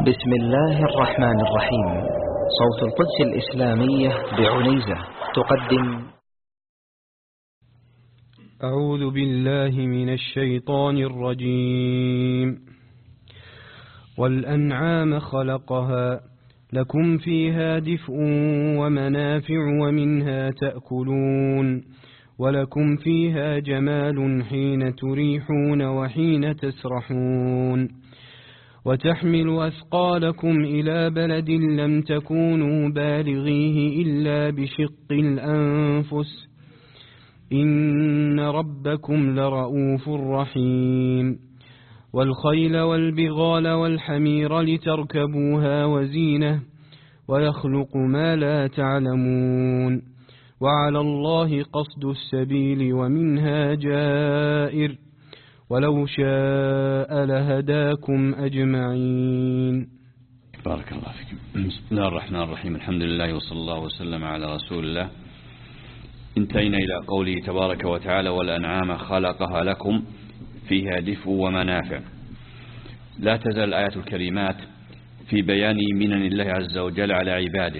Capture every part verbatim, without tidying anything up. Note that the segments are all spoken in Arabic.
بسم الله الرحمن الرحيم. صوت القدس الإسلامية بعنيزة تقدم. أعوذ بالله من الشيطان الرجيم. والأنعام خلقها لكم فيها دفء ومنافع ومنها تأكلون ولكم فيها جمال حين تريحون وحين تسرحون وتحمل أثقالكم إلى بلد لم تكونوا بالغيه إلا بشق الأنفس إن ربكم لرؤوف رحيم. والخيل والبغال والحمير لتركبوها وزينة ويخلق ما لا تعلمون وعلى الله قصد السبيل ومنها جائر ولو شاء لهداكم أجمعين. بارك الله فيكم. بسم الله الرحمن الرحيم. الحمد لله وصلى الله وسلم على رسول الله. انتهينا إلى قوله تبارك وتعالى: والأنعام خلقها لكم فيها دفء ومنافع. لا تزال الآيات الكريمات في بيان منن الله عز وجل على عباده،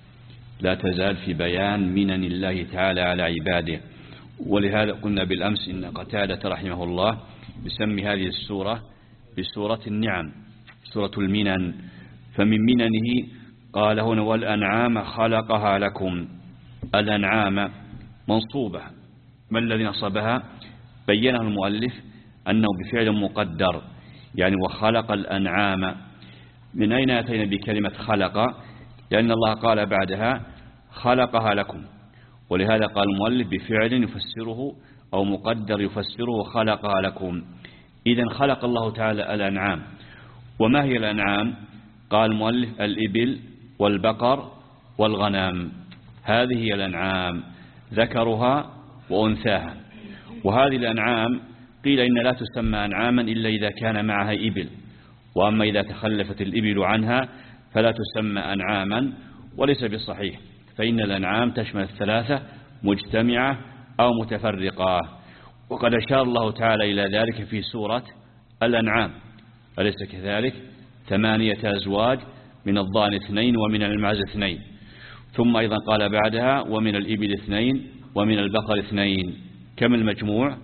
لا تزال في بيان منن الله تعالى على عباده. ولهذا قلنا بالأمس إن قتادة رحمه الله بسمي هذه السورة بسورة النعم، سورة المنن. فمن مننه قال هنا: والأنعام خلقها لكم. الأنعام منصوبة، ما الذي نصبها؟ بينه المؤلف أنه بفعل مقدر، يعني وخلق الأنعام. من أين أتينا بكلمة خلق؟ لأن الله قال بعدها: خلقها لكم، ولهذا قال المؤلف بفعل يفسره أو مقدر يفسره خلقها لكم. إذن خلق الله تعالى الأنعام. وما هي الأنعام؟ قال المؤلف: الإبل والبقر والغنم، هذه هي الأنعام، ذكرها وأنثاها. وهذه الأنعام قيل إن لا تسمى أنعاما إلا إذا كان معها إبل، وأما إذا تخلفت الإبل عنها فلا تسمى أنعاما، وليس بصحيح، فإن الأنعام تشمل الثلاثة مجتمعة أو متفرقة. وقد أشار الله تعالى إلى ذلك في سورة الأنعام، أليس كذلك؟ ثمانية أزواج، من الضأن اثنين ومن المعز اثنين. ثم أيضا قال بعدها: ومن الإبل اثنين ومن البقر اثنين. كم المجموع؟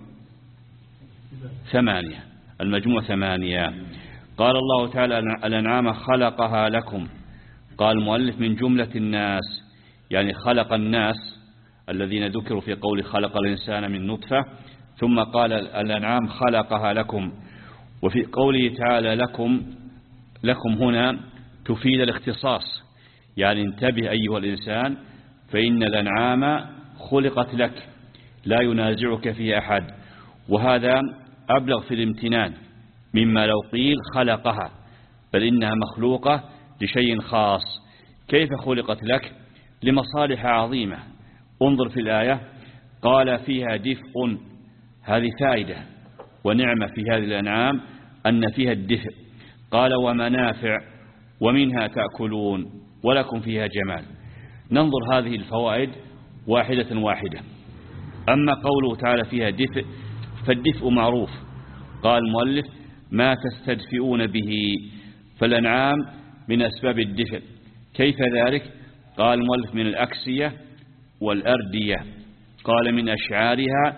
ثمانية. المجموع ثمانية. قال الله تعالى: الأنعام خلقها لكم. قال المؤلف: من جملة الناس، يعني خلق الناس الذين ذكروا في قول خلق الإنسان من نطفة، ثم قال الأنعام خلقها لكم. وفي قوله تعالى لكم، لكم هنا تفيد الاختصاص، يعني انتبه أيها الإنسان فإن الأنعام خلقت لك، لا ينازعك فيه أحد. وهذا أبلغ في الامتنان مما لو قيل خلقها، بل إنها مخلوقة لشيء خاص. كيف خلقت لك؟ لمصالح عظيمة. انظر في الآية، قال فيها دفء، هذه فائدة ونعمة في هذه الأنعام أن فيها الدفء. قال ومنافع ومنها تأكلون ولكم فيها جمال. ننظر هذه الفوائد واحدة واحدة. أما قوله تعالى فيها دفء، فالدفء معروف. قال المؤلف: ما تستدفئون به، فالأنعام من أسباب الدفء. كيف ذلك؟ قال المؤلف: من الأكسية والأردية. قال من أشعارها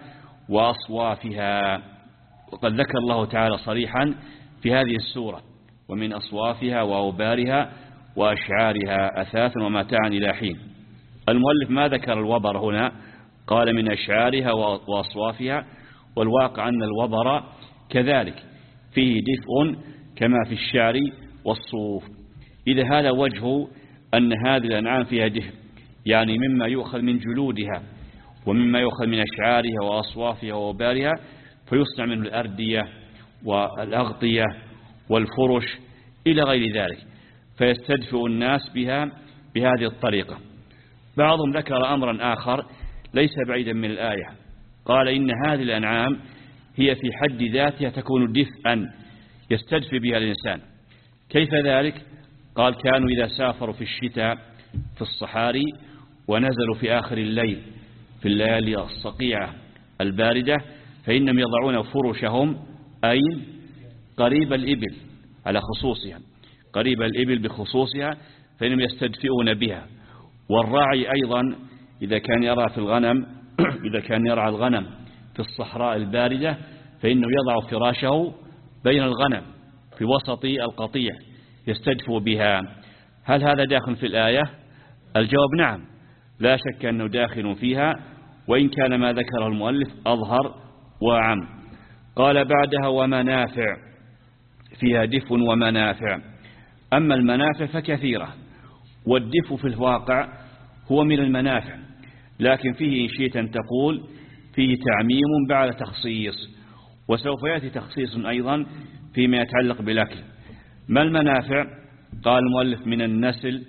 وأصوافها. وقد ذكر الله تعالى صريحا في هذه السورة: ومن أصوافها وأوبارها وأشعارها أثاثا ومتاعا إلى حين. المؤلف ما ذكر الوبر هنا، قال من أشعارها وأصوافها، والواقع أن الوبر كذلك فيه دفء كما في الشعر والصوف. إذا هذا وجه أن هذه الأنعام فيها دفء، يعني مما يؤخذ من جلودها ومما يؤخذ من أشعارها وأصوافها وأوبارها، فيصنع منه الأردية والأغطية والفرش إلى غير ذلك، فيستدفئ الناس بها بهذه الطريقة. بعضهم ذكر أمرا آخر ليس بعيدا من الآية، قال إن هذه الأنعام هي في حد ذاتها تكون دفئا يستدفئ بها الإنسان. كيف ذلك؟ قال: كانوا إذا سافروا في الشتاء في الصحاري ونزلوا في آخر الليل في الليالي الصقيعة الباردة، فإنهم يضعون فرشهم أين؟ قريب الإبل على خصوصها، قريب الإبل بخصوصها فإنهم يستدفئون بها. والراعي أيضا إذا كان يرى في الغنم إذا كان يرعى الغنم في الصحراء الباردة فإنه يضع فراشه بين الغنم في وسط القطيع يستدفئ بها. هل هذا داخل في الآية؟ الجواب نعم، لا شك أنه داخل فيها، وإن كان ما ذكره المؤلف أظهر وأعم. قال بعدها ومنافع، فيها دفء ومنافع. أما المنافع فكثيرة، والدفء في الواقع هو من المنافع، لكن فيه إن شئت أن تقول فيه تعميم بعد تخصيص، وسوف يأتي تخصيص أيضا فيما يتعلق بالأكل. ما المنافع؟ قال المؤلف من النسل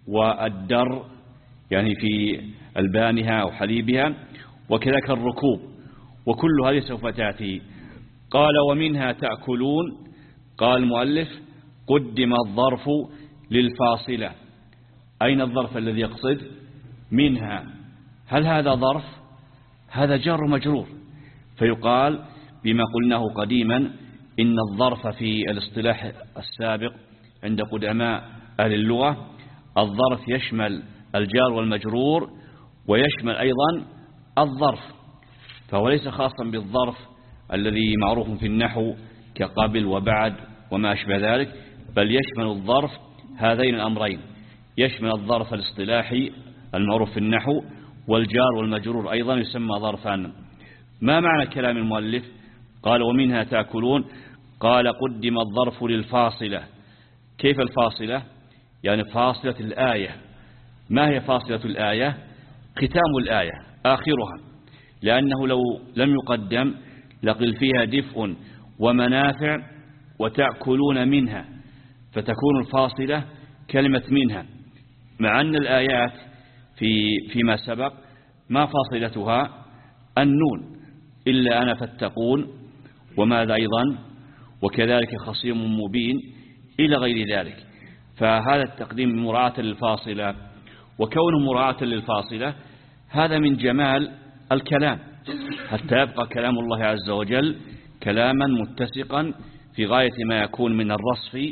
والدر، يعني في ألبانها أو حليبها، وكذلك الركوب، وكل هذه سوف تأتي. قال ومنها تأكلون. قال المؤلف قدم الظرف للفاصلة. أين الظرف الذي يقصد؟ منها. هل هذا ظرف؟ هذا جار مجرور، فيقال بما قلناه قديما إن الظرف في الاصطلاح السابق عند قدماء أهل اللغة الظرف يشمل الجار والمجرور ويشمل أيضا الظرف، فهو ليس خاصا بالظرف الذي معروف في النحو كقبل وبعد وما أشبه ذلك، بل يشمل الظرف هذين الأمرين، يشمل الظرف الاصطلاحي المعروف في النحو، والجار والمجرور أيضا يسمى ظرفا. ما معنى كلام المؤلف؟ قال ومنها تأكلون. قال قدم الظرف للفاصلة. كيف الفاصلة؟ يعني فاصلة الآية. ما هي فاصلة الآية؟ ختام الآية آخرها، لأنه لو لم يقدم لقل فيها دفء ومنافع وتأكلون منها، فتكون الفاصلة كلمة منها، مع أن الآيات في فيما سبق ما فاصلتها النون إلا أنا فاتقون، وماذا أيضا وكذلك خصيم مبين إلى غير ذلك. فهذا التقديم مراعاة للفاصلة، وكون مراعاة للفاصلة هذا من جمال الكلام، حتى يبقى كلام الله عز وجل كلاما متسقا في غاية ما يكون من الرصف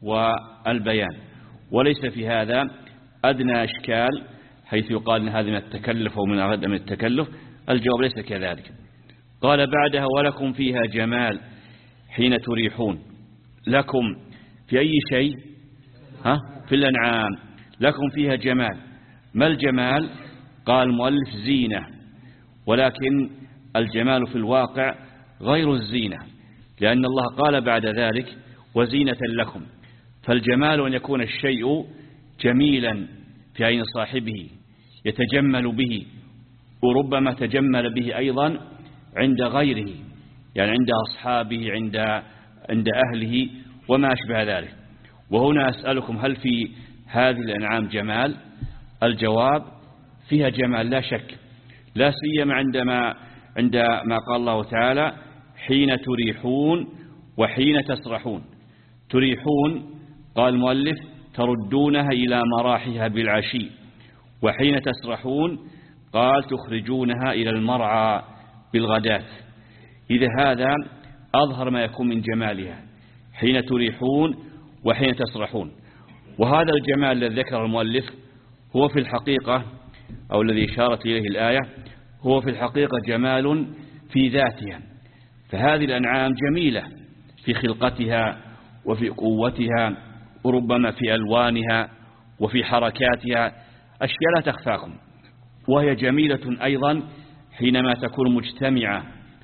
والبيان، وليس في هذا أدنى إشكال حيث يقال أن هذا من التكلف أو من عدم التكلف. الجواب ليس كذلك. قال بعدها ولكم فيها جمال حين تريحون. لكم في أي شيء؟ ها؟ في الأنعام. لكم فيها جمال. ما الجمال؟ قال المؤلف زينة، ولكن الجمال في الواقع غير الزينة، لأن الله قال بعد ذلك وزينة لكم. فالجمال أن يكون الشيء جميلا في عين صاحبه يتجمل به، وربما تجمل به أيضا عند غيره، يعني عند أصحابه، عند عند أهله وما أشبه ذلك. وهنا أسألكم هل في هذه الأنعام جمال؟ الجواب فيها جمال لا شك، لا سيما عندما عندما قال الله تعالى حين تريحون وحين تسرحون. تريحون قال المؤلف تردونها إلى مراحها بالعشي، وحين تسرحون قال تخرجونها إلى المرعى بالغداة. إذا هذا أظهر ما يكون من جمالها، حين تريحون وحين تسرحون. وهذا الجمال الذي ذكر المؤلف هو في الحقيقة، أو الذي إشارت إليه الآية، هو في الحقيقة جمال في ذاتها. فهذه الأنعام جميلة في خلقتها وفي قوتها، وربما في ألوانها وفي حركاتها، أشياء لا تخفاكم. وهي جميلة أيضا حينما تكون مجتمعة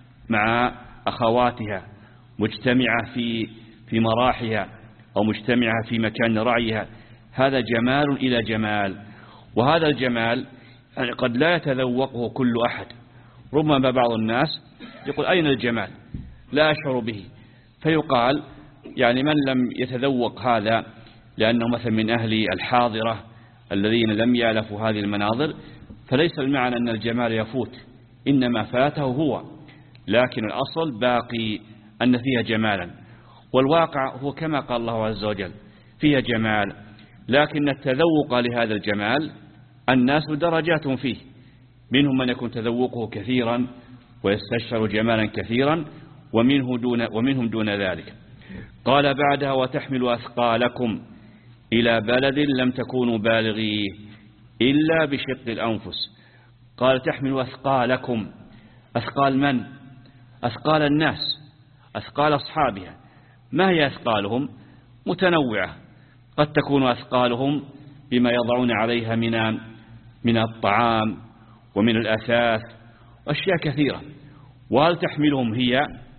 مع أخواتها، مجتمعة في في مراحها، أو مجتمعة في مكان رعيها. هذا جمال إلى جمال. وهذا الجمال يعني قد لا يتذوقه كل أحد. ربما بعض الناس يقول أين الجمال؟ لا أشعر به. فيقال يعني من لم يتذوق هذا لأنه مثلا من أهل الحاضرة الذين لم يألفوا هذه المناظر، فليس المعنى أن الجمال يفوت، إنما فاته هو، لكن الأصل باقي أن فيها جمالا. والواقع هو كما قال الله عز وجل فيها جمال، لكن التذوق لهذا الجمال الناس درجات فيه، منهم من يكون تذوقه كثيرا ويستشعر جمالا كثيرا، ومنه دون ومنهم دون ذلك. قال بعدها وتحمل أثقالكم إلى بلد لم تكونوا بالغيه إلا بشق الأنفس. قال تحمل أثقالكم، أثقال من؟ أثقال الناس، أثقال أصحابها. ما هي أثقالهم؟ متنوعة، قد تكون أثقالهم بما يضعون عليها من من الطعام ومن الأثاث وأشياء كثيرة. وهل تحملهم هي؟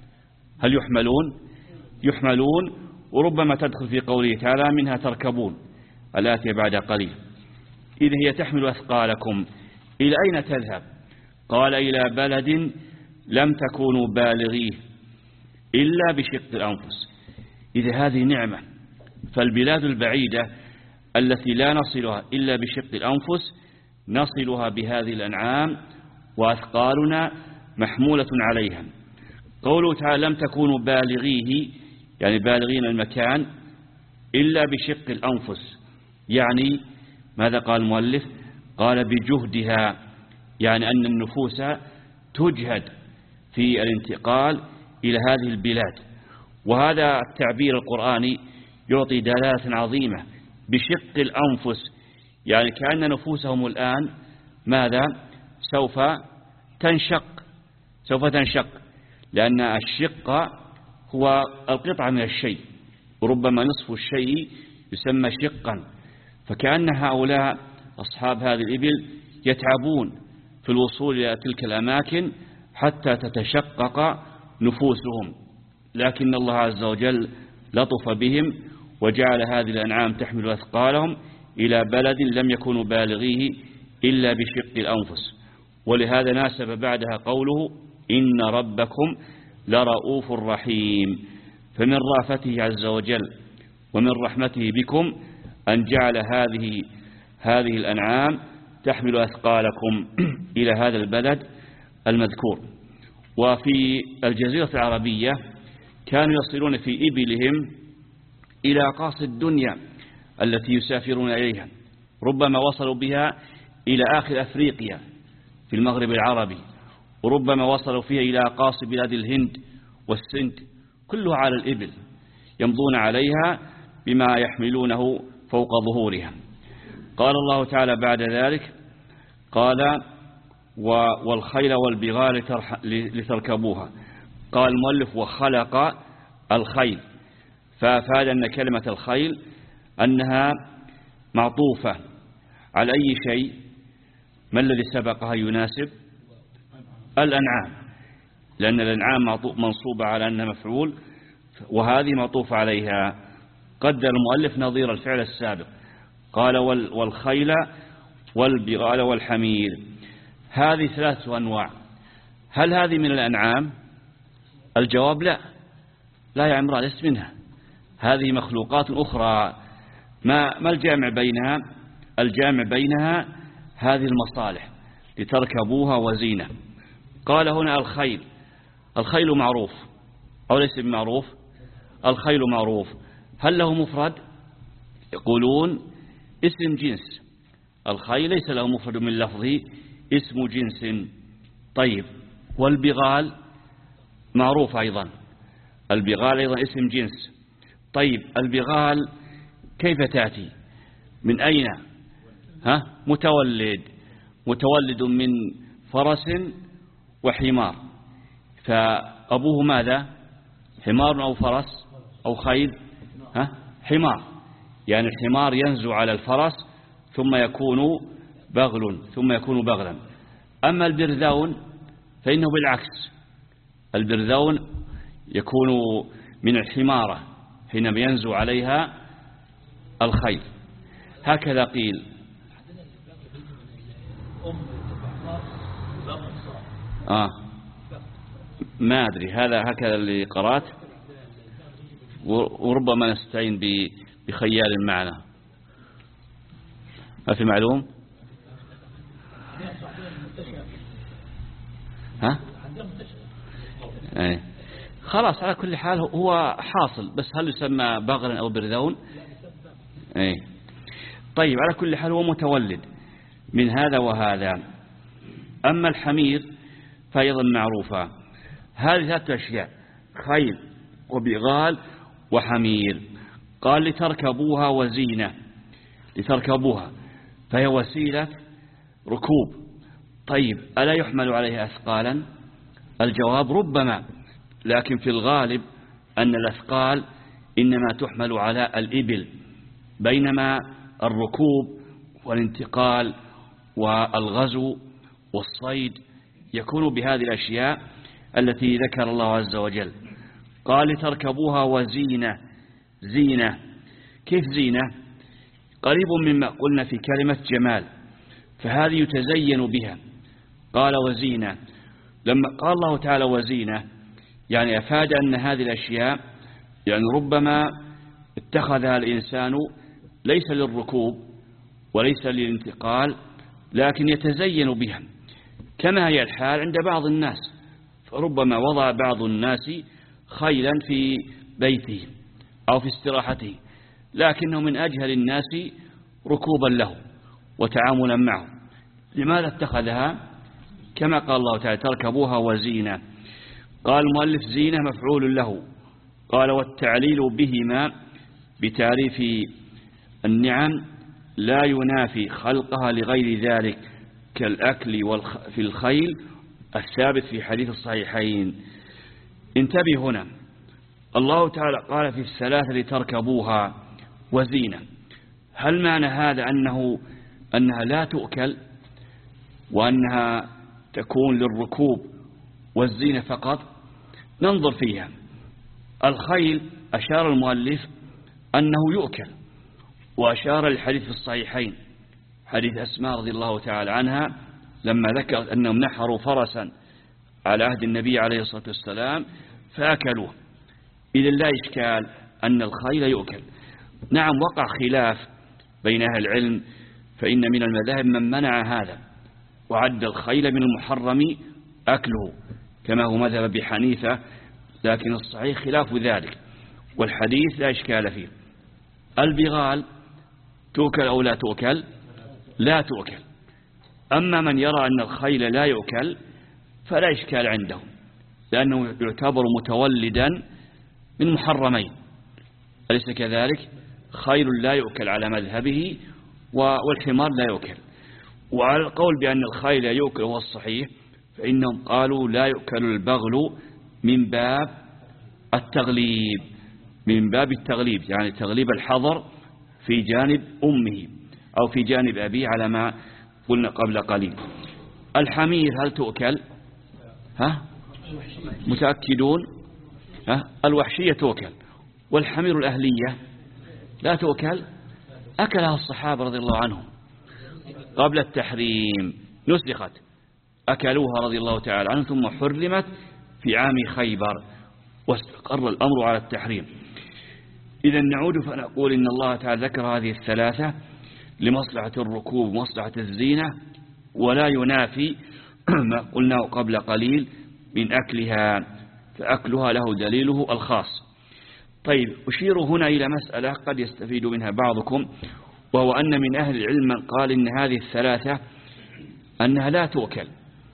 هل يحملون؟ يحملون، وربما تدخل في قوله تعالى منها تركبون الآتي بعد قليل. إذا هي تحمل أثقالكم إلى أين تذهب؟ قال إلى بلد لم تكونوا بالغيه إلا بشق الأنفس. إذا هذه نعمة، فالبلاد البعيدة التي لا نصلها إلا بشق الأنفس نصلها بهذه الأنعام وأثقالنا محمولة عليها. قوله تعالى لم تكونوا بالغيه يعني بالغين المكان إلا بشق الأنفس، يعني ماذا قال المؤلف؟ قال بجهدها، يعني أن النفوس تجهد في الانتقال إلى هذه البلاد. وهذا التعبير القرآني يعطي دلالة عظيمة. بشق الأنفس يعني كأن نفوسهم الآن ماذا؟ سوف تنشق، سوف تنشق، لأن الشق هو القطعة من الشيء، وربما نصف الشيء يسمى شقا. فكأن هؤلاء أصحاب هذه الإبل يتعبون في الوصول إلى تلك الأماكن حتى تتشقق نفوسهم، لكن الله عز وجل لطف بهم وجعل هذه الأنعام تحمل أثقالهم إلى بلد لم يكونوا بالغيه إلا بشق الأنفس. ولهذا ناسب بعدها قوله إن ربكم لرؤوف رحيم. فمن رافته عز وجل ومن رحمته بكم أن جعل هذه هذه الأنعام تحمل أثقالكم إلى هذا البلد المذكور. وفي الجزيرة العربية كانوا يصلون في إبلهم إلى أقاصي الدنيا التي يسافرون إليها، ربما وصلوا بها إلى آخر أفريقيا في المغرب العربي، وربما وصلوا فيها إلى أقاصي بلاد الهند والسند، كلها على الإبل يمضون عليها بما يحملونه فوق ظهورها. قال الله تعالى بعد ذلك قال والخيل والبغال لتركبوها. قال المؤلف وخلق الخيل، فأفاد أن كلمة الخيل أنها معطوفة على أي شيء؟ ما الذي سبقها يناسب؟ الأنعام، لأن الأنعام منصوبة على أنها مفعول، وهذه معطوفة عليها. قدر المؤلف نظير الفعل السابق، قال والخيل والبغال والحمير. هذه ثلاثة أنواع. هل هذه من الأنعام؟ الجواب لا، لا يا عمران ليس منها، هذه مخلوقات أخرى. ما ما الجامع بينها؟ الجامع بينها هذه المصالح لتركبوها وزينة. قال هنا الخيل، الخيل معروف أو ليس بمعروف؟ الخيل معروف. هل له مفرد؟ يقولون اسم جنس، الخيل ليس له مفرد من لفظه، اسم جنس. طيب والبغال معروف أيضا، البغال أيضا اسم جنس. طيب البغال كيف تأتي؟ من أين؟ ها؟ متولد، متولد من فرس وحمار، فأبوه ماذا؟ حمار أو فرس أو خيل؟ ها؟ حمار، يعني الحمار ينزو على الفرس ثم يكون بغل ثم يكون بغلا. أما البرذون فإنه بالعكس، البرذون يكون من الحمارة حينما ينزو عليها الخيل. هكذا قيل. آه ما أدري، هذا هكذا اللي قرأت، وربما نستعين بخيال معنا. ما في معلوم؟ ها؟ ايه خلاص، على كل حال هو حاصل، بس هل يسمى بغلا أو برذون؟ ايه طيب، على كل حال هو متولد من هذا وهذا. أما الحمير فأيضا معروفة. هذه ثلاثة أشياء: خيل وبغال وحمير. قال لتركبوها وزينة، لتركبوها فهي وسيلة ركوب. طيب ألا يحمل عليها أثقالا؟ الجواب ربما، لكن في الغالب أن الأثقال إنما تحمل على الإبل، بينما الركوب والانتقال والغزو والصيد يكون بهذه الأشياء التي ذكر الله عز وجل. قال لتركبوها وزينة. زينة كيف زينة؟ قريب مما قلنا في كلمة جمال، فهذه يتزين بها. قال وزينة، لما قال الله تعالى وزينة يعني أفاد أن هذه الأشياء يعني ربما اتخذها الإنسان ليس للركوب وليس للانتقال، لكن يتزين بها، كما هي الحال عند بعض الناس. فربما وضع بعض الناس خيلا في بيته أو في استراحته، لكنه من أجهل الناس ركوبا له وتعاملا معه. لماذا اتخذها؟ كما قال الله تعالى تركبوها وزينة. قال المؤلف زينة مفعول له. قال والتعليل بهما بتعريف النعم لا ينافي خلقها لغير ذلك كالأكل في الخيل الثابت في حديث الصحيحين. انتبه هنا، الله تعالى قال في الثلاثة لتركبوها وزينة. هل معنى هذا أنه أنها لا تؤكل وأنها تكون للركوب والزينة فقط؟ ننظر فيها. الخيل أشار المؤلف أنه يؤكل، وأشار الحديث في الصحيحين حديث أسماء رضي الله تعالى عنها لما ذكرت أنهم نحروا فرسا على عهد النبي عليه الصلاة والسلام فأكلوه. إذا لا إشكال أن الخيل يؤكل. نعم وقع خلاف بين أهل العلم، فإن من المذاهب من منع هذا وعد الخيل من المحرم أكله كما هو مذهب أبي حنيفة، لكن الصحيح خلاف ذلك، والحديث لا إشكال فيه. البغال تؤكل أو لا تؤكل؟ لا تؤكل. أما من يرى أن الخيل لا يؤكل فلا إشكال عنده، لأنه يعتبر متولدا من محرمين، أليس كذلك؟ خيل لا يؤكل على مذهبه والحمار لا يؤكل. وعلى القول بأن الخيل يؤكل هو الصحيح، فإنهم قالوا لا يؤكل البغل من باب التغليب، من باب التغليب يعني تغليب الحظر في جانب أمه أو في جانب أبيه على ما قلنا قبل قليل. الحمير هل تؤكل؟ ها؟ متأكدون؟ ها؟ الوحشية تؤكل، والحمير الأهلية لا تؤكل. أكلها الصحابة رضي الله عنهم قبل التحريم، نسخت أكلوها رضي الله تعالى عنهم ثم حرمت في عام خيبر واستقر الأمر على التحريم. إذا نعود فنقول إن الله تعالى ذكر هذه الثلاثة لمصلحة الركوب ومصلحة الزينة، ولا ينافي ما قلناه قبل قليل من أكلها، فأكلها له دليله الخاص. طيب أشير هنا إلى مسألة قد يستفيد منها بعضكم، وهو أن من أهل العلم من قال إن هذه الثلاثة أنها لا تؤكل.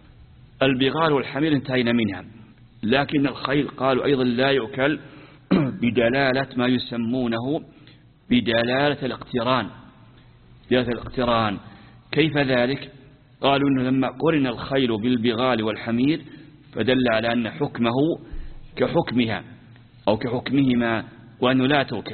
البغال والحمير انتهينا منها، لكن الخيل قالوا أيضا لا يؤكل بدلالة ما يسمونه بدلالة الاقتران. دلالة الاقتران كيف ذلك؟ قالوا إنه لما قرن الخيل بالبغال والحمير فدل على أن حكمه كحكمها أو كحكمهما وأنه لا تؤكل.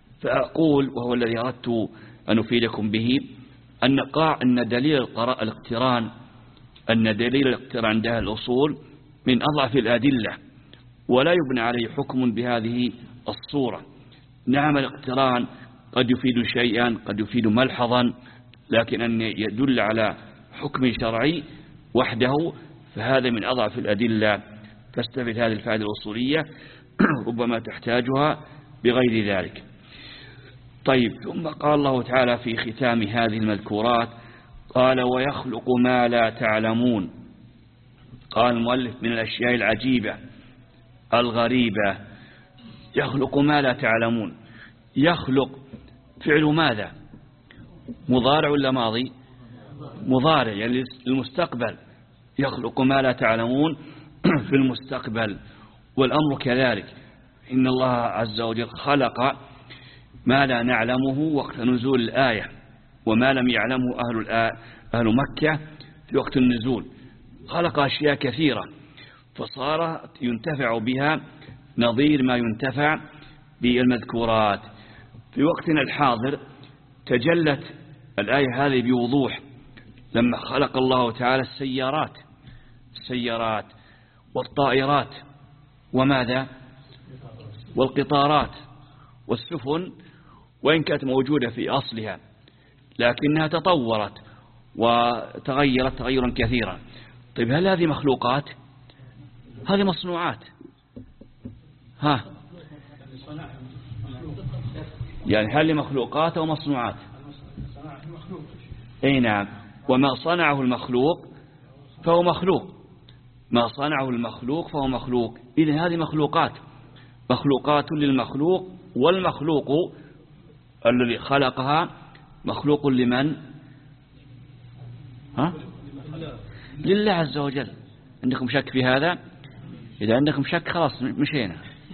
فأقول وهو الذي أردت أن أفيدكم به أن قاع أن دليل الاقتران أن دليل الاقتران عند أهل الأصول من أضعف الأدلة، ولا يبنى عليه حكم بهذه الصورة. نعم الاقتران قد يفيد شيئا، قد يفيد ملحظا، لكن أن يدل على حكم شرعي وحده فهذا من أضعف الأدلة، فاستفد هذه الفائدة الأصولية ربما تحتاجها بغير ذلك. طيب ثم قال الله تعالى في ختام هذه المذكورات قال ويخلق ما لا تعلمون. قال المؤلف من الأشياء العجيبة الغريبة يخلق ما لا تعلمون. يخلق فعل ماذا؟ مضارع ولا ماضي؟ مضارع يعني المستقبل، يخلق ما لا تعلمون في المستقبل، والأمر كذلك إن الله عز وجل خلق ما لا نعلمه وقت نزول الآية، وما لم يعلمه أهل, أهل مكة في وقت النزول. خلق أشياء كثيرة فصار ينتفع بها نظير ما ينتفع بالمذكورات. في وقتنا الحاضر تجلت الآية هذه بوضوح لما خلق الله تعالى السيارات السيارات والطائرات وماذا والقطارات والسفن، وإن كانت موجودة في أصلها لكنها تطورت وتغيرت تغيرا كثيرا. طيب هل هذه مخلوقات؟ هذه مصنوعات. ها يعني هل مخلوقات أو مصنوعات؟ أي نعم. وما صنعه المخلوق فهو مخلوق، ما صنعه المخلوق فهو مخلوق. إذن هذه مخلوقات مخلوقات للمخلوق، والمخلوق الذي خلقها مخلوق لمن؟ ها؟ لله عز وجل. عندكم شك في هذا؟ إذا عندكم شك خلاص مشينا.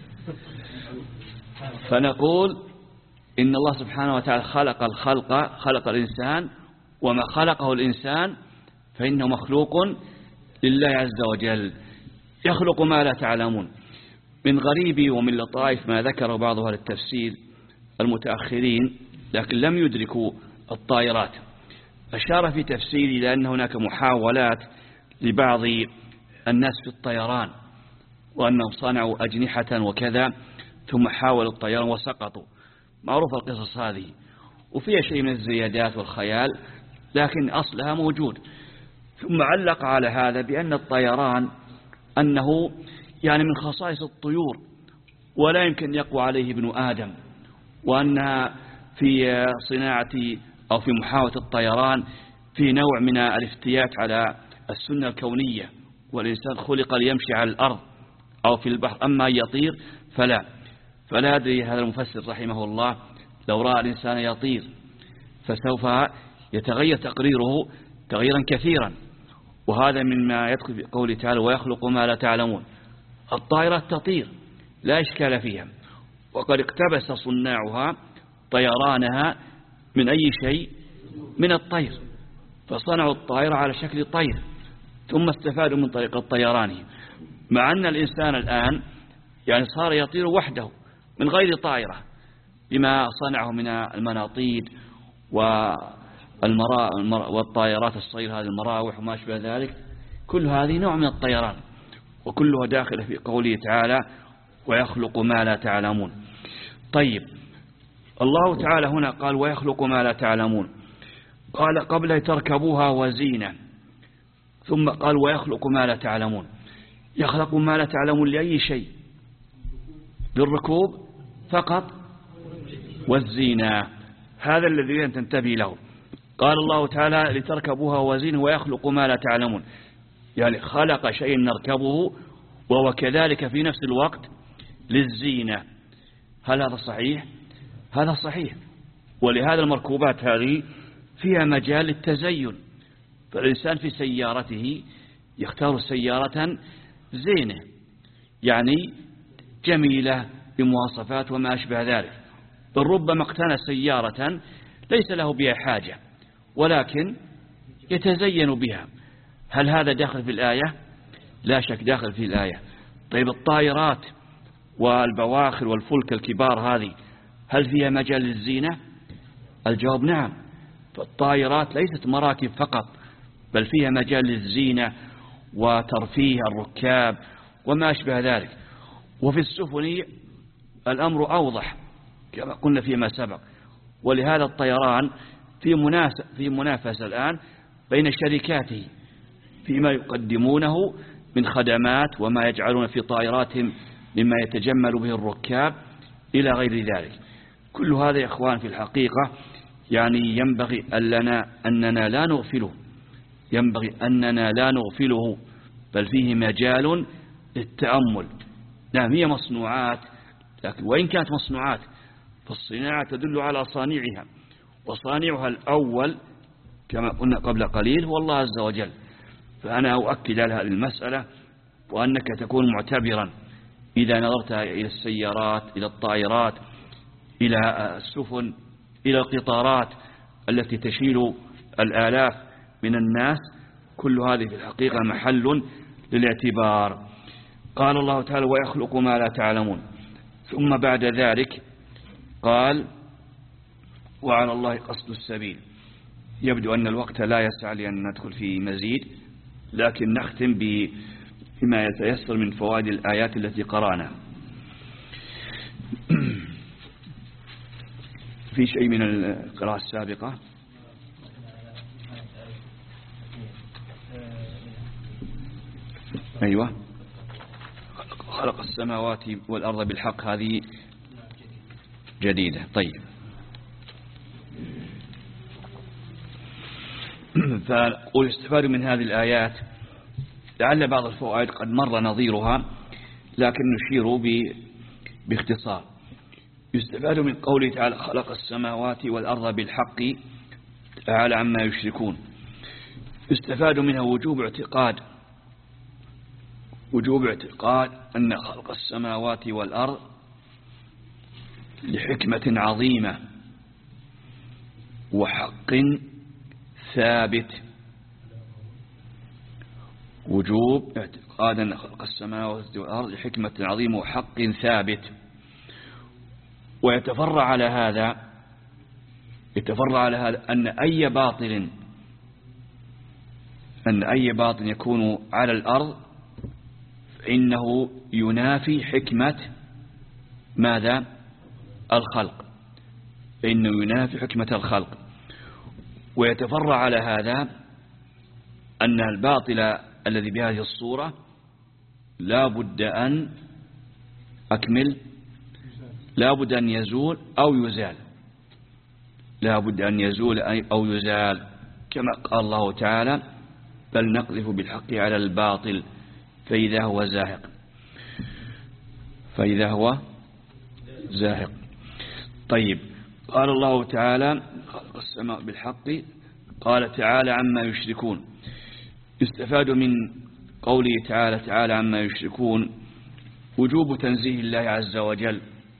فنقول إن الله سبحانه وتعالى خلق الخلق خلق الإنسان، وما خلقه الإنسان فإنه مخلوق لله عز وجل، يخلق ما لا تعلمون. من غريب ومن لطائف ما ذكر بعض أهل التفسير المتأخرين لكن لم يدركوا الطائرات، أشار في تفسيره إلى أن هناك محاولات لبعض الناس في الطيران، وأنهم صنعوا أجنحة وكذا ثم حاولوا الطيران وسقطوا. معروف القصص هذه، وفيها شيء من الزيادات والخيال لكن أصلها موجود. ثم علق على هذا بأن الطيران أنه يعني من خصائص الطيور ولا يمكن يقوى عليه ابن آدم، وأنها في صناعة أو في محاولة الطيران في نوع من الافتيات على السنة الكونية، والإنسان خلق ليمشي على الأرض أو في البحر، أما يطير فلا. فلا أدري هذا المفسر رحمه الله لو رأى الإنسان يطير فسوف يتغير تقريره تغييرا كثيرا. وهذا مما يدخل في قوله تعالى ويخلق ما لا تعلمون. الطائرات تطير لا إشكال فيها، وقد اقتبس صناعها طيرانها من أي شيء؟ من الطير، فصنعوا الطائرة على شكل طير ثم استفادوا من طريقة طيرانه. مع أن الإنسان الآن يعني صار يطير وحده من غير طائرة بما صنعه من المناطيد والطائرات الصغيرة هذه المراوح وما أشبه ذلك، كل هذه نوع من الطيران، وكلها داخلة في قوله تعالى ويخلق ما لا تعلمون. طيب الله تعالى هنا قال ويخلق ما لا تعلمون، قال قبل تركبوها وزينة، ثم قال ويخلق ما لا تعلمون. يخلق ما لا تعلمون لأي شيء؟ للركوب فقط والزينة، هذا الذي تنتبه له. قال الله تعالى لتركبوها وزينة ويخلق ما لا تعلمون، يعني خلق شيء نركبه وهو كذلك في نفس الوقت للزينة. هل هذا صحيح؟ هذا صحيح. ولهذا المركوبات هذه فيها مجال للتزين، فالإنسان في سيارته يختار سيارة زينة يعني جميلة بمواصفات وما أشبه ذلك، بل ربما اقتنى سيارة ليس له بها حاجة ولكن يتزين بها. هل هذا داخل في الآية؟ لا شك داخل في الآية. طيب الطائرات والبواخر والفلك الكبار هذه هل فيها مجال للزينة؟ الجواب نعم. فالطائرات ليست مراكب فقط بل فيها مجال للزينة وترفيه الركاب وما أشبه ذلك. وفي السفن الأمر أوضح كما قلنا فيما سبق، ولهذا الطيران في منافسة في منافسة الآن بين شركاته فيما يقدمونه من خدمات وما يجعلون في طائراتهم مما يتجمل به الركاب إلى غير ذلك. كل هذا يا إخوان في الحقيقة يعني ينبغي أننا, أننا لا نغفله، ينبغي أننا لا نغفله، بل فيه مجال للتأمل. نعم هي مصنوعات، لكن وإن كانت مصنوعات فالصناعة تدل على صانعها، وصانعها الأول كما قلنا قبل قليل هو الله عز وجل. فأنا أؤكد على هذه المسألة، وأنك تكون معتبرا إذا نظرت إلى السيارات، إلى الطائرات، إلى السفن، إلى القطارات التي تشيل الآلاف من الناس، كل هذه في الحقيقة محل للاعتبار. قال الله تعالى ويخلق ما لا تعلمون. ثم بعد ذلك قال وعلى الله قصد السبيل. يبدو أن الوقت لا يسع لأن ندخل في مزيد، لكن نختم بما يتيسر من فوائد الآيات التي قرأنا. في شيء من القراءة السابقة؟ أيوة. خلق السماوات والأرض بالحق، هذه جديدة. طيب، فقول استفاد من هذه الآيات، لعل بعض الفوائد قد مر نظيرها لكن نشير باختصار. يستفاد من قوله تعالى خلق السماوات والأرض بالحق تعالى عما يشركون. يستفاد منها وجوب اعتقاد وجوب اعتقاد أن خلق السماوات والأرض لحكمة عظيمة وحق ثابت. وجوب اعتقاد أن خلق السماوات والأرض لحكمة عظيمة وحق ثابت. ويتفرع على هذا يتفرع على هذا أن أي باطل أن أي باطل يكون على الأرض فإنه ينافي حكمة ماذا؟ الخلق. فإنه ينافي حكمة الخلق. ويتفرع على هذا أن الباطل الذي بهذه الصورة لا بد أن أكمل لا بد أن يزول أو يزال لا بد أن يزول أو يزال، كما قال الله تعالى بل نقذف بالحق على الباطل فإذا هو زاهق فإذا هو زاهق. طيب، قال الله تعالى خلق السماء بالحق، قال تعالى عما يشركون. يستفاد من قوله تعالى تعالى عما يشركون وجوب تنزيه الله عز وجل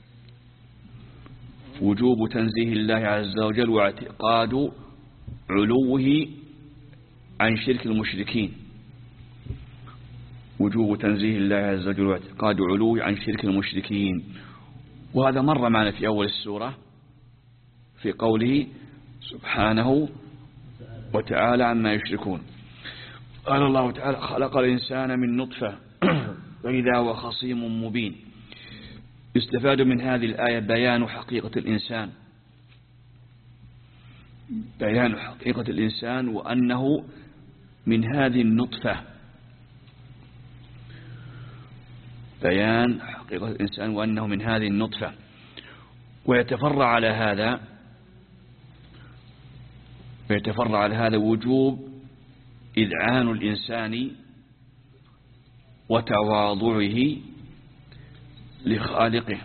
وجوب تنزيه الله عز وجل واعتقاد علوه عن شرك المشركين. وجوب تنزيه الله عز وجل واعتقاد علوه عن شرك المشركين. وهذا مر معنا في أول السورة في قوله سبحانه وتعالى عما يشركون. قال الله تعالى خلق الإنسان من نطفة فإذا هو خصيم مبين. يستفاد من هذه الآية بيان حقيقة الإنسان بيان حقيقة الإنسان وأنه من هذه النطفة بيان حقيقة الإنسان وأنه من هذه النطفة. ويتفرع على هذا ويتفرع على هذا وجوب إذعان الإنسان وتواضعه لخالقه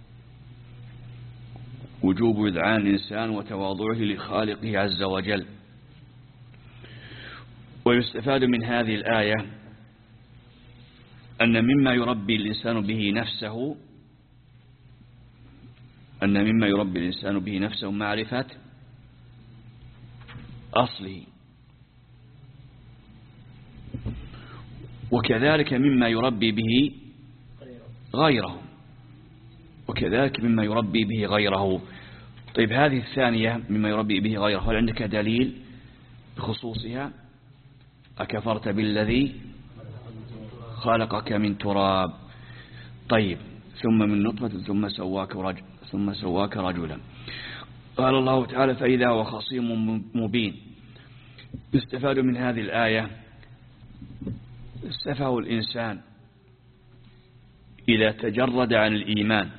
وجوب إذعان الإنسان وتواضعه لخالقه عز وجل. ويستفاد من هذه الآية أن مما يربي الإنسان به نفسه أن مما يربي الإنسان به نفسه معرفة أصله، وكذلك مما يربي به غيره وكذلك مما يربي به غيره. طيب، هذه الثانية مما يربي به غيره، هل عندك دليل بخصوصها؟ أكفرت بالذي خلقك من تراب. طيب، ثم من نطفة ثم سواك رجل ثم سواك رجلا. قال الله تعالى فإذا هو خصيم مبين. يستفاد من هذه الآية سفه الإنسان إذا تجرد عن الإيمان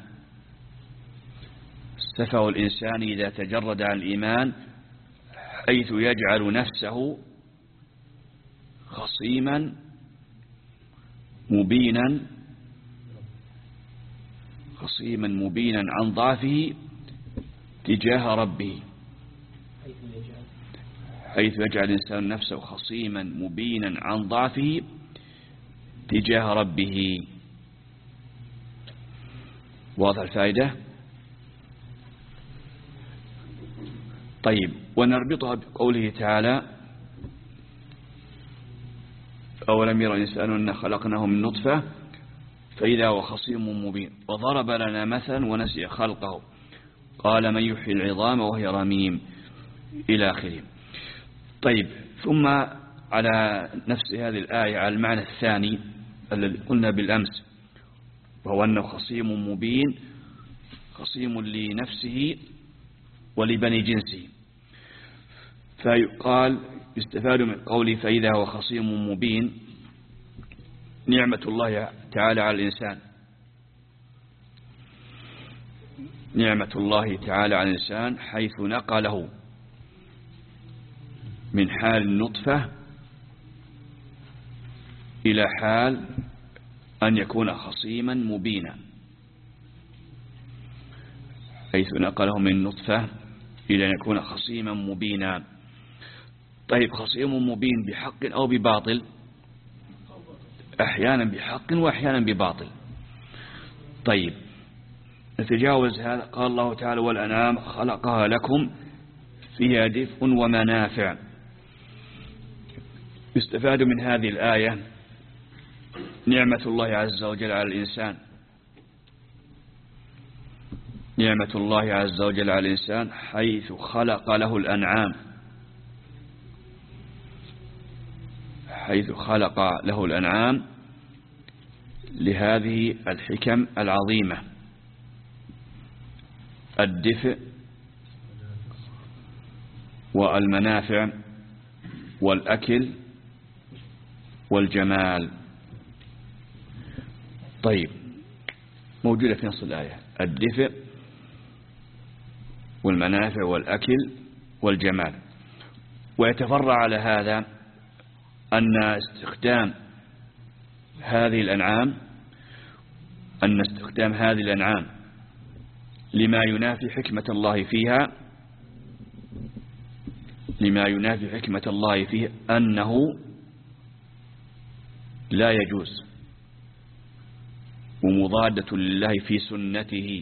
سفه الإنسان إذا تجرد عن الإيمان حيث يجعل نفسه خصيما مبينا خصيما مبينا عن ضعفه تجاه ربه حيث يجعل الإنسان نفسه خصيما مبينا عن ضعفه تجاه ربه. واضح الفائدة؟ طيب، ونربطها بقوله تعالى: أولم يرى الإنسان أنا خلقناه من نطفة فإذا هو خصيم مبين وضرب لنا مثلا ونسي خلقه قال من يحيي العظام وهي رميم إلى آخره. طيب، ثم على نفس هذه الآية على المعنى الثاني الذي قلنا بالأمس، وهو أنه خصيم مبين، خصيم لنفسه ولبني جنسه، فيقال يستفاد من قوله فإذا هو خصيم مبين نعمة الله تعالى على الإنسان، نعمة الله تعالى على الإنسان حيث نقله من حال النطفة إلى حال أن يكون خصيما مبينا، حيث نقله من نطفة إلى أن يكون خصيما مبينا. طيب، خصيم مبين بحق أو بباطل؟ أحيانا بحق وأحيانا بباطل. طيب، نتجاوز هذا. قال الله تعالى: والأنعام خلقها لكم فيها دفء ومنافع. يستفاد من هذه الآية نعمة الله عز وجل على الإنسان، نعمة الله عز وجل على الإنسان حيث خلق له الأنعام، حيث خلق له الأنعام لهذه الحكم العظيمة: الدفء والمنافع والأكل والجمال. طيب، موجودة في نص الآية الدفء والمنافع والأكل والجمال. ويتفرع على هذا أن استخدام هذه الأنعام أن استخدام هذه الأنعام لما ينافي حكمة الله فيها لما ينافي حكمة الله فيه أنه لا يجوز ومضادة لله في سنته،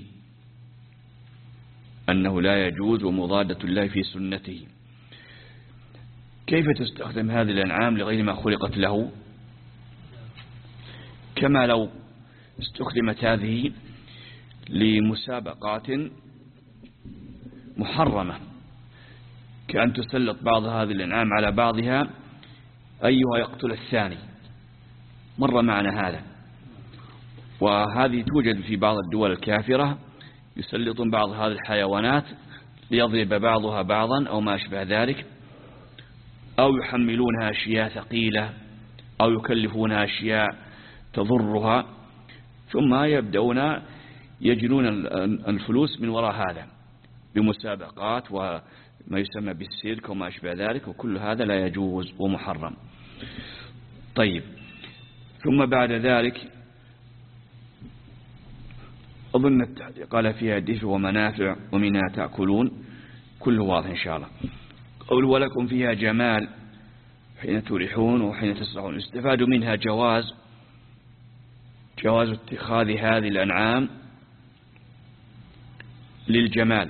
أنه لا يجوز ومضادة لله في سنته. كيف تستخدم هذه الأنعام لغير ما خلقت له؟ كما لو استخدمت هذه لمسابقات محرمة، كأن تسلط بعض هذه الأنعام على بعضها أيها يقتل الثاني. مر معنا هذا، وهذه توجد في بعض الدول الكافرة، يسلطون بعض هذه الحيوانات ليضرب بعضها بعضا أو ما أشبه ذلك، أو يحملونها أشياء ثقيلة أو يكلفونها أشياء تضرها، ثم يبدأون يجنون الفلوس من وراء هذا بمسابقات وما يسمى بالسيرك وما أشبه ذلك، وكل هذا لا يجوز ومحرم. طيب، ثم بعد ذلك أظن قال فيها دفء ومنافع ومنها تأكلون، كله واضح إن شاء الله. قول ولكم فيها جمال حين تريحون وحين تسرحون. استفاد منها جواز جواز اتخاذ هذه الأنعام للجمال،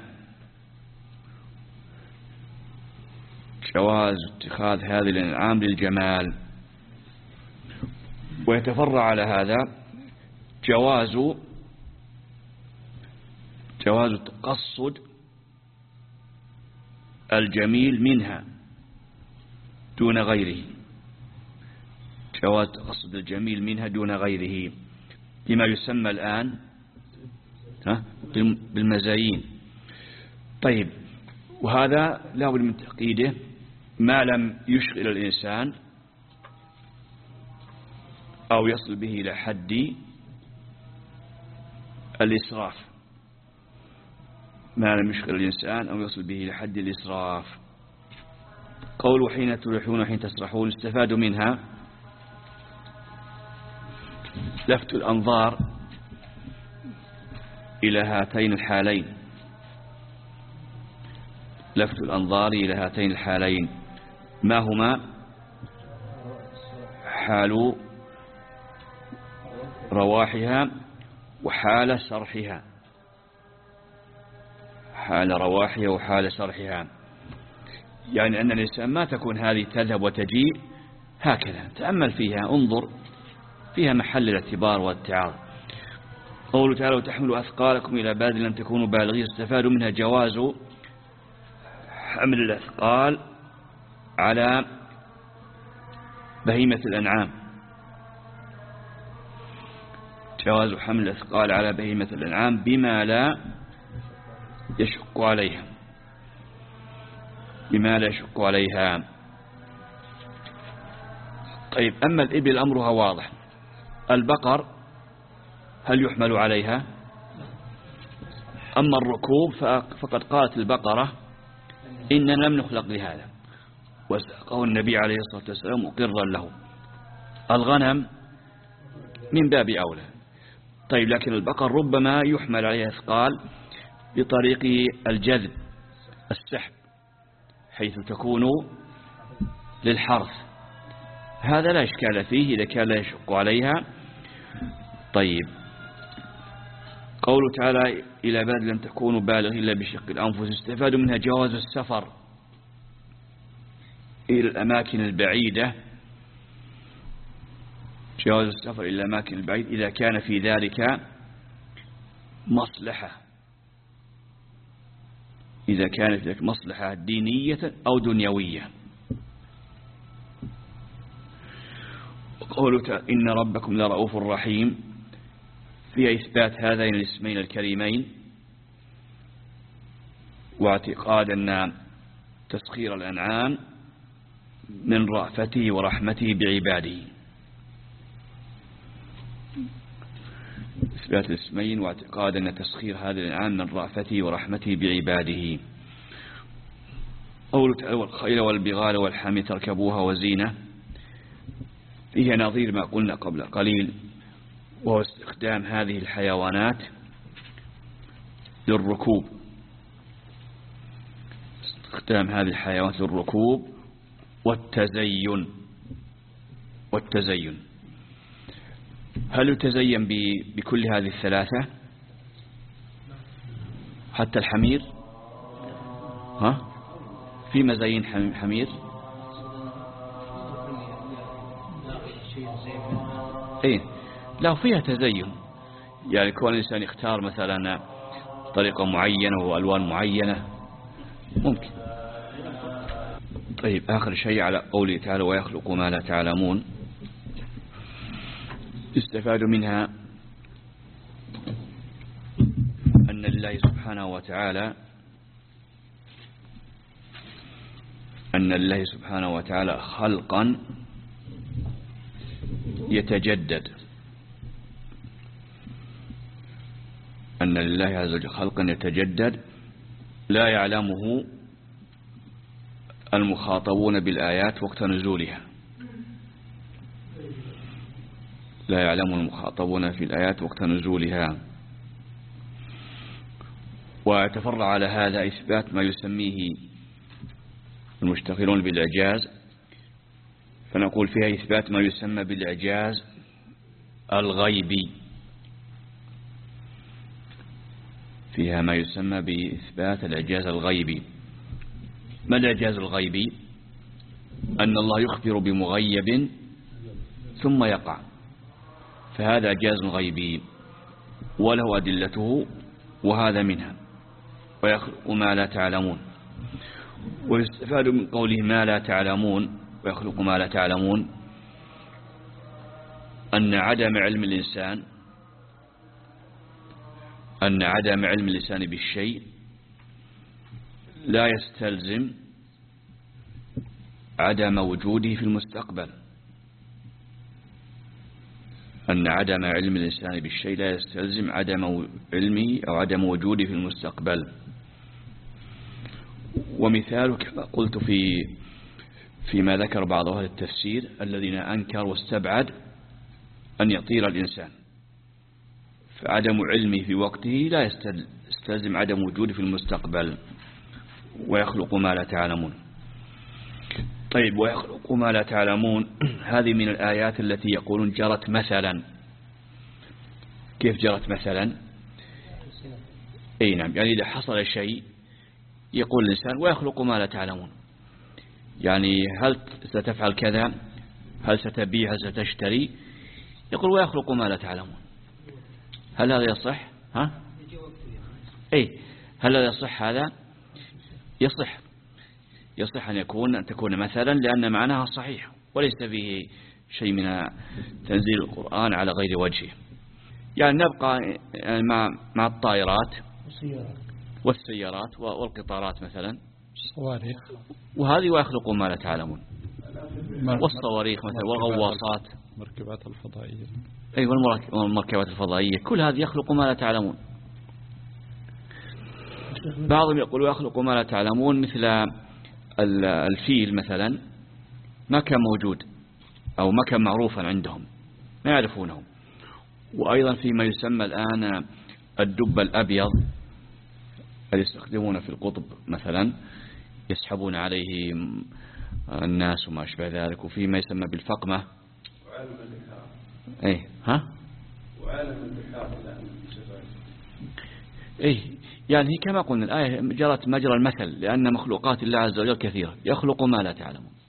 جواز اتخاذ هذه الأنعام للجمال. ويتفرع على هذا جواز جواز تقصد الجميل منها دون غيره، جواز تقصد الجميل منها دون غيره بما يسمى الآن بالمزايين. طيب، وهذا لا بد من تقييده ما لم يشغل الإنسان أو يصل به إلى حد الإسراف، ما لم يشغل الإنسان أو يصل به إلى حد الإسراف. قول حين تريحون وحين تسرحون استفاد منها لفت الأنظار إلى هاتين الحالين، لفت الأنظار إلى هاتين الحالين ما هما؟ حال رواحها وحال سرحها. حال رواحها وحال سرحها، يعني أن الإنسان ما تكون هذه تذهب وتجيء هكذا، تأمل فيها، انظر فيها محل الاعتبار والاتعاظ. قوله تعالى وتحملوا أثقالكم إلى بلد لم تكونوا بالغين، استفادوا منها جواز حمل الأثقال على بهيمة الأنعام، جواز حمل الأثقال على بهيمة الأنعام بما لا يشق عليها، بما لا يشق عليها. طيب أما الإبل أمرها واضح، البقر هل يحمل عليها؟ أما الركوب فقد قالت البقرة إننا لم نخلق لهذا، وساقه النبي عليه الصلاة والسلام مقرا له. الغنم من باب أولى. طيب لكن البقر ربما يحمل عليها أثقال بطريق الجذب السحب، حيث تكون للحرث، هذا لا إشكال فيه إذا كان لا يشق عليها. طيب قوله تعالى إلى بلد لم تكونوا بالغ إلا بشق الأنفس، استفادوا منها جواز السفر إلى الأماكن البعيدة، جواز السفر إلى الأماكن البعيدة إذا كان في ذلك مصلحة، إذا كانت ذلك مصلحة دينية أو دنيوية. وقوله تعالى إن ربكم لرؤوف رحيم، فيها إثبات هذين الاسمين الكريمين، واعتقاد أن تسخير الأنعام من رأفته ورحمته بعباده، إثبات الاسمين واعتقاد أن تسخير هذه الأنعام من رأفته ورحمته بعباده. قوله تعالى والخيل والبغال والحمير تركبوها وزينة، فيها نظير ما قلنا قبل قليل، وهو استخدام هذه الحيوانات للركوب، استخدام هذه الحيوانات للركوب والتزين. والتزين هل يتزين بكل هذه الثلاثة؟ حتى الحمير ها في مزايين حمير؟ ايه لا فيها تزين، يعني كون الإنسان يختار مثلا طريقة معينة وألوان معينة ممكن. طيب آخر شيء على قوله تعالى ويخلق ما لا تعلمون، استفاد منها أن لله سبحانه وتعالى أن لله سبحانه وتعالى خلقا يتجدد، أن لله عز وجل خلقا يتجدد لا يعلمه المخاطبون بالآيات وقت نزولها، لا يعلم المخاطبون في الآيات وقت نزولها. ويتفرع على هذا إثبات ما يسميه المشتغلون بالإعجاز، فنقول فيها إثبات ما يسمى بالإعجاز الغيبي، فيها ما يسمى بإثبات الإعجاز الغيبي. ما الإعجاز الغيبي؟ أن الله يخبر بمغيب ثم يقع، فهذا إعجاز غيبي وله أدلته، وهذا منها. ويخلق ما لا تعلمون، ويستفاد من قوله ما لا تعلمون ويخلق ما لا تعلمون أن عدم علم الإنسان أن عدم علم الإنسان بالشيء لا يستلزم عدم وجوده في المستقبل، أن عدم علم الإنسان بالشيء لا يستلزم عدم علمه أو عدم وجوده في المستقبل. ومثال كما قلت في فيما ذكر بعض أهل التفسير الذين أنكر واستبعد أن يطير الإنسان، فعدم علمه في وقته لا يستلزم عدم وجوده في المستقبل. ويخلق ما لا تعلمون. طيب ويخلق ما لا تعلمون هذه من الآيات التي يقولون جرت مثلا. كيف جرت مثلا؟ أي نعم، يعني إذا حصل شيء يقول الإنسان ويخلق ما لا تعلمون، يعني هل ستفعل كذا، هل ستبيع، هل ستشتري، يقول ويخلق ما لا تعلمون. هل هذا يصح؟ ها؟ أي هل هذا يصح؟ هذا يصح، يصح أن يكون أن تكون مثلا، لأن معناها صحيح وليس فيه شيء من تنزيل القرآن على غير وجهه. يعني نبقى مع مع الطائرات والسيارات والقطارات مثلا، الصواريخ، وهذه ويخلق ما لا تعلمون، والصواريخ مثلا والغواصات، المركبات الفضائية، أيوة والمركبات الفضائية، كل هذه يخلق ما لا تعلمون. بعضهم يقول ويخلق ما لا تعلمون، مثل الفيل مثلا ما كان موجود أو ما كان معروفا عندهم، ما يعرفونه. وأيضا فيما يسمى الآن الدب الأبيض الذي يستخدمونه في القطب مثلا، يسحبون عليه الناس وما أشبه ذلك. وفيما يسمى بالفقمة، وعالم البحار، أي ها وعالم البحار إيه، يعني كما قلنا الآية جرت مجرى المثل، لأن مخلوقات الله عز وجل كثيرة، يخلق ما لا تعلمون.